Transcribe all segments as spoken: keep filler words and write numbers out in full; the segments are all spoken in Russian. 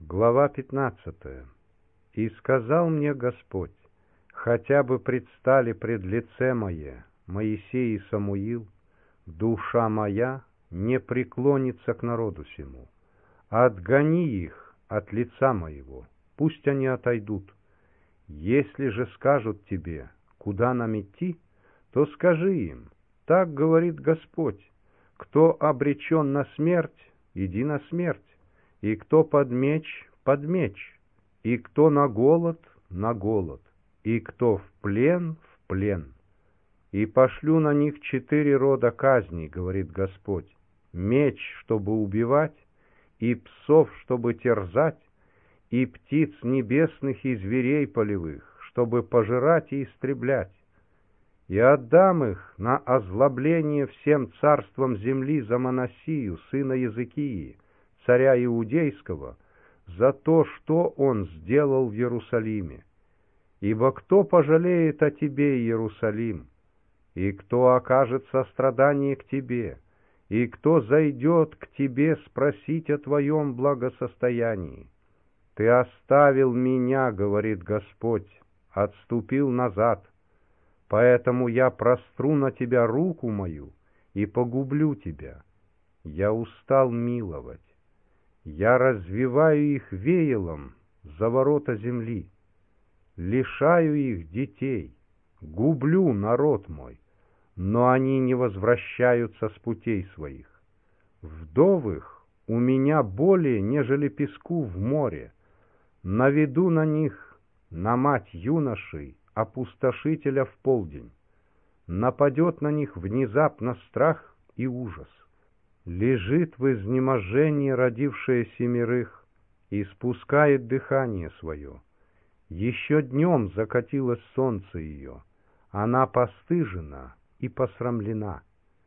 Глава пятнадцатая. «И сказал мне Господь, хотя бы предстали пред лице мое Моисей и Самуил, душа моя не преклонится к народу сему. Отгони их от лица моего, пусть они отойдут. Если же скажут тебе, куда нам идти, то скажи им, так говорит Господь, кто обречен на смерть, иди на смерть, и кто под меч, под меч, и кто на голод, на голод, и кто в плен, в плен. И пошлю на них четыре рода казней, говорит Господь, меч, чтобы убивать, и псов, чтобы терзать, и птиц небесных и зверей полевых, чтобы пожирать и истреблять. И отдам их на озлобление всем царствам земли за Манассию, сына Языкии, царя Иудейского, за то, что он сделал в Иерусалиме. Ибо кто пожалеет о тебе, Иерусалим, и кто окажет сострадание к тебе, и кто зайдет к тебе спросить о твоем благосостоянии? Ты оставил меня, говорит Господь, отступил назад, поэтому я простру на тебя руку мою и погублю тебя. Я устал миловать. Я развиваю их веялом за ворота земли, лишаю их детей, гублю народ мой, но они не возвращаются с путей своих. Вдовых у меня более, нежели песку в море. Наведу на них, на мать юношей, опустошителя в полдень. Нападет на них внезапно страх и ужас. Лежит в изнеможении родившая семерых и спускает дыхание свое. Еще днем закатилось солнце ее, она постыжена и посрамлена.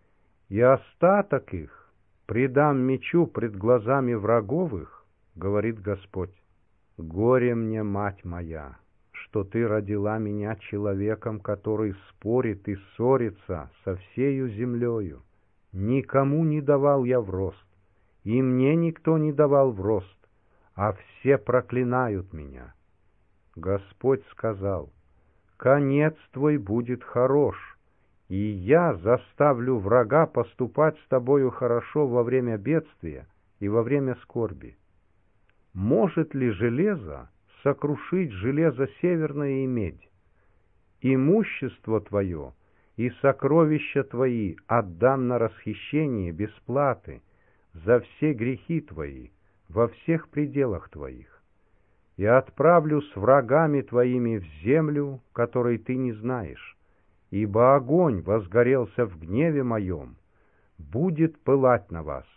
И остаток их предам мечу пред глазами врагов их, говорит Господь. Горе мне, мать моя, что ты родила меня человеком, который спорит и ссорится со всею землею. Никому не давал я в рост, и мне никто не давал в рост, а все проклинают меня. Господь сказал, конец твой будет хорош, и я заставлю врага поступать с тобою хорошо во время бедствия и во время скорби. Может ли железо сокрушить железо северное и медь? Имущество твое и сокровища твои отдам на расхищение без платы за все грехи твои во всех пределах твоих. И отправлю с врагами твоими в землю, которой ты не знаешь, ибо огонь возгорелся в гневе моем, будет пылать на вас.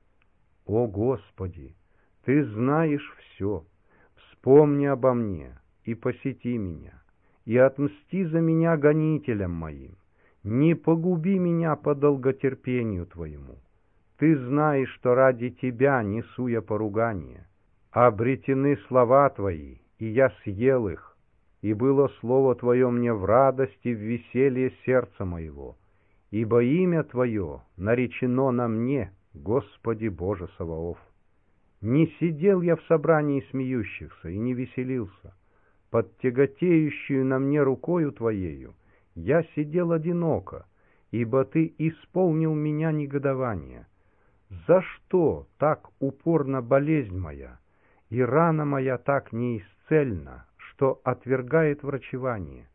О Господи, ты знаешь все, вспомни обо мне и посети меня, и отмсти за меня гонителям моим. Не погуби меня по долготерпению твоему. Ты знаешь, что ради тебя несу я поругание. Обретены слова твои, и я съел их, и было слово твое мне в радости, в веселье сердца моего, ибо имя твое наречено на мне, Господи Боже Саваоф. Не сидел я в собрании смеющихся и не веселился. Под тяготеющую на мне рукою твоею я сидел одиноко, ибо ты исполнил меня негодование. За что так упорна болезнь моя, и рана моя так неисцельна, что отвергает врачевание?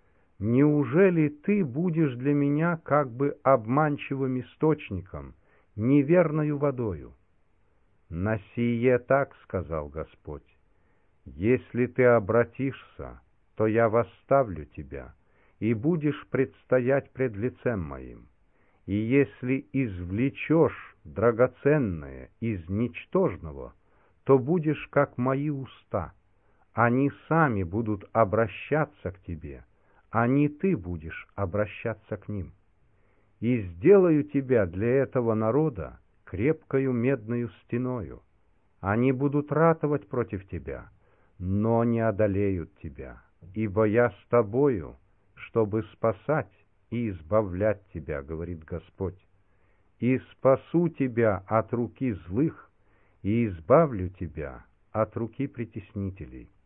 Неужели ты будешь для меня как бы обманчивым источником, неверною водою? На сие так сказал Господь: если ты обратишься, то я восставлю тебя, и будешь предстоять пред лицем моим. И если извлечешь драгоценное из ничтожного, то будешь как мои уста. Они сами будут обращаться к тебе, а не ты будешь обращаться к ним. И сделаю тебя для этого народа крепкою медною стеною. Они будут ратовать против тебя, но не одолеют тебя, ибо я с тобою, чтобы спасать и избавлять тебя, говорит Господь. И спасу тебя от руки злых, и избавлю тебя от руки притеснителей.